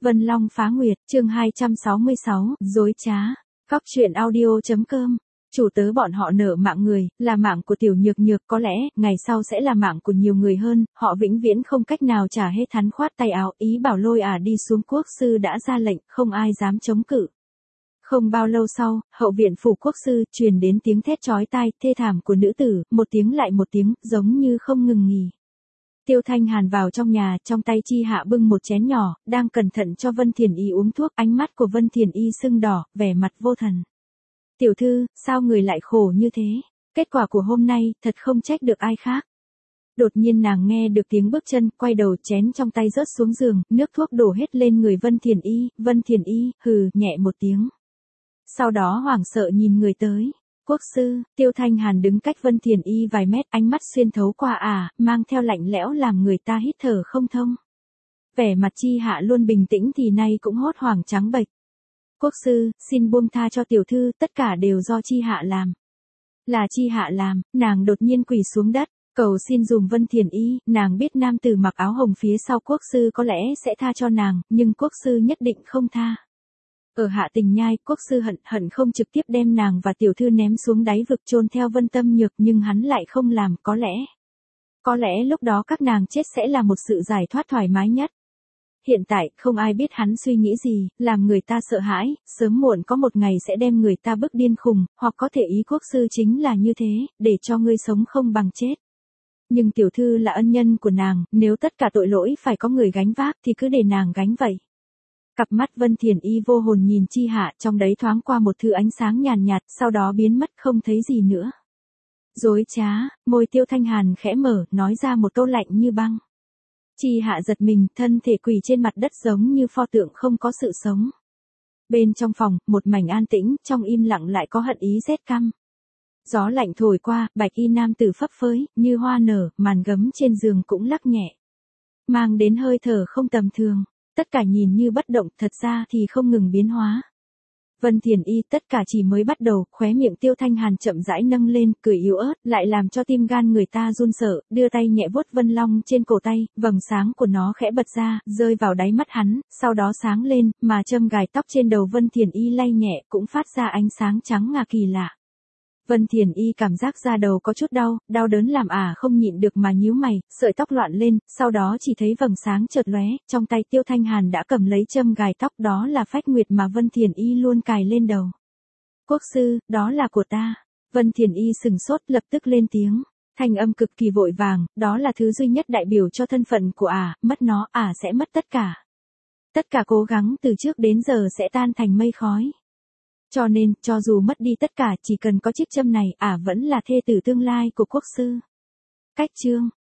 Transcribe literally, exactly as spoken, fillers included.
Vân Long phá nguyệt, chương hai trăm sáu mươi sáu, dối trá. Cóc truyện audio.com. Chủ tớ bọn họ nợ mạng người, là mạng của tiểu nhược nhược, có lẽ, ngày sau sẽ là mạng của nhiều người hơn, họ vĩnh viễn không cách nào trả hết. Hắn khoát tay áo, ý bảo Lôi Ả đi xuống. Quốc sư đã ra lệnh, không ai dám chống cự. Không bao lâu sau, hậu viện phủ quốc sư, truyền đến tiếng thét chói tai, thê thảm của nữ tử, một tiếng lại một tiếng, giống như không ngừng nghỉ. Tiêu Thanh Hàn vào trong nhà, trong tay Chi Hạ bưng một chén nhỏ, đang cẩn thận cho Vân Thiền Y uống thuốc. Ánh mắt của Vân Thiền Y sưng đỏ, vẻ mặt vô thần. Tiểu thư, sao người lại khổ như thế? Kết quả của hôm nay, thật không trách được ai khác. Đột nhiên nàng nghe được tiếng bước chân, quay đầu, chén trong tay rớt xuống giường, nước thuốc đổ hết lên người Vân Thiền Y. Vân Thiền Y, hừ, nhẹ một tiếng. Sau đó hoảng sợ nhìn người tới. Quốc sư, Tiêu Thanh Hàn đứng cách Vân Thiền Y vài mét, ánh mắt xuyên thấu qua ả, mang theo lạnh lẽo làm người ta hít thở không thông. Vẻ mặt Chi Hạ luôn bình tĩnh thì nay cũng hốt hoảng trắng bệch. Quốc sư, xin buông tha cho tiểu thư, tất cả đều do Chi Hạ làm. Là Chi Hạ làm, nàng đột nhiên quỳ xuống đất, cầu xin dùm Vân Thiền Y, nàng biết nam tử mặc áo hồng phía sau quốc sư có lẽ sẽ tha cho nàng, nhưng quốc sư nhất định không tha. Ở Hạ Tình Nhai, quốc sư hận hận không trực tiếp đem nàng và tiểu thư ném xuống đáy vực chôn theo Vân Tâm Nhược, nhưng hắn lại không làm, có lẽ. Có lẽ lúc đó các nàng chết sẽ là một sự giải thoát thoải mái nhất. Hiện tại, không ai biết hắn suy nghĩ gì, làm người ta sợ hãi, sớm muộn có một ngày sẽ đem người ta bức điên khùng, hoặc có thể ý quốc sư chính là như thế, để cho ngươi sống không bằng chết. Nhưng tiểu thư là ân nhân của nàng, nếu tất cả tội lỗi phải có người gánh vác thì cứ để nàng gánh vậy. Cặp mắt Vân Thiền Y vô hồn nhìn Chi Hạ, trong đấy thoáng qua một thứ ánh sáng nhàn nhạt, sau đó biến mất không thấy gì nữa. Dối trá, môi Tiêu Thanh Hàn khẽ mở, nói ra một câu lạnh như băng. Chi Hạ giật mình, thân thể quỳ trên mặt đất giống như pho tượng không có sự sống. Bên trong phòng, một mảnh an tĩnh, trong im lặng lại có hận ý rét căm. Gió lạnh thổi qua, bạch y nam tử phấp phới, như hoa nở, màn gấm trên giường cũng lắc nhẹ. Mang đến hơi thở không tầm thường. Tất cả nhìn như bất động, thật ra thì không ngừng biến hóa. Vân Thiền Y, tất cả chỉ mới bắt đầu, khóe miệng Tiêu Thanh Hàn chậm rãi nâng lên, cười yếu ớt, lại làm cho tim gan người ta run sợ, đưa tay nhẹ vuốt Vân Long trên cổ tay, vầng sáng của nó khẽ bật ra, rơi vào đáy mắt hắn, sau đó sáng lên, mà châm gài tóc trên đầu Vân Thiền Y lay nhẹ, cũng phát ra ánh sáng trắng ngà kỳ lạ. Vân Thiền Y cảm giác da đầu có chút đau, đau đớn làm ả không nhịn được mà nhíu mày, sợi tóc loạn lên, sau đó chỉ thấy vầng sáng chợt lóe, trong tay Tiêu Thanh Hàn đã cầm lấy châm gài tóc, đó là phách nguyệt mà Vân Thiền Y luôn cài lên đầu. Quốc sư, đó là của ta. Vân Thiền Y sừng sốt, lập tức lên tiếng, thanh âm cực kỳ vội vàng, đó là thứ duy nhất đại biểu cho thân phận của ả, mất nó, ả sẽ mất tất cả. Tất cả cố gắng từ trước đến giờ sẽ tan thành mây khói. Cho nên, cho dù mất đi tất cả, chỉ cần có chiếc châm này, ả vẫn là thê tử tương lai của quốc sư. Cách chương.